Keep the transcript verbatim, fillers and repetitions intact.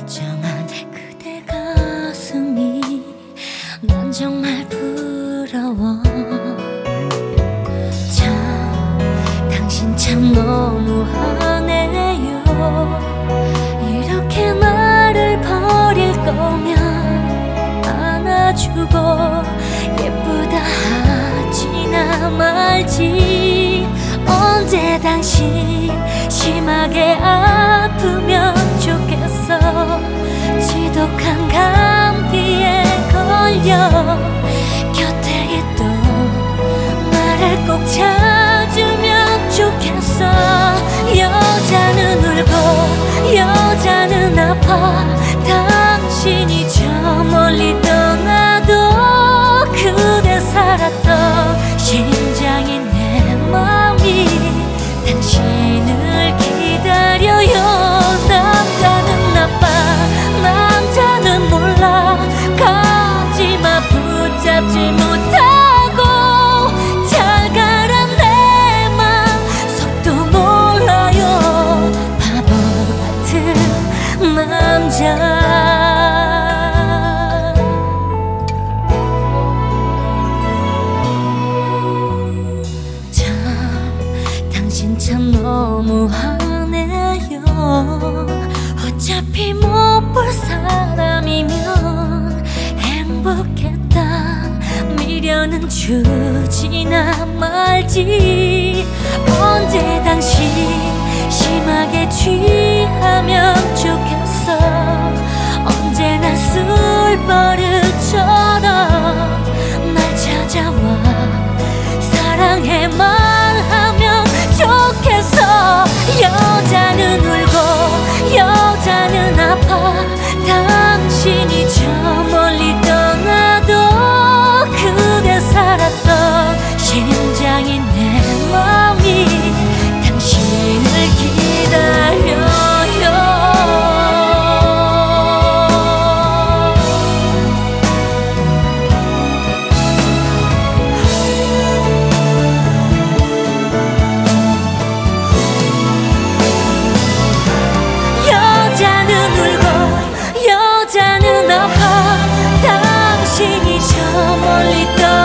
멀쩡한 그대 가슴이 난 정말 부러워. 참 당신 참 너무하네요. 이렇게 나를 버릴 거면 안아주고 예쁘다 하지나 말지. 언제 당신 심하게 아프면 좋겠어. 지독한 감기에 걸려 곁에 있던 나를 꼭 찾으면 좋겠어. 여자는 울고 여자는 아파. 당신이 저 멀리 떠나도 그대 살았던 심장이 내 마음이 당신을 기다려요. 남자는 나빠 남자는 몰라. 가지마 붙잡지 못하고 잘 가란 내 맘 속도 몰라요. 바보 같은 남자. 당신 참 너무하네요. 어차피 못 볼 사람이면 행복했다 미련은 주지나 말지. 언제 당신 심하게 취하면 좋겠어. 언제나 술버릇처럼 날 찾아와 사랑해 말하면 좋겠어. 여자는 울고 여자는 아파. 당신이 저 멀리 떠나도 그대 살았던 심장이 내 마음이 당신을 기다려요. 여자는 울고 여자는 아파. 당신이 저 멀리 떠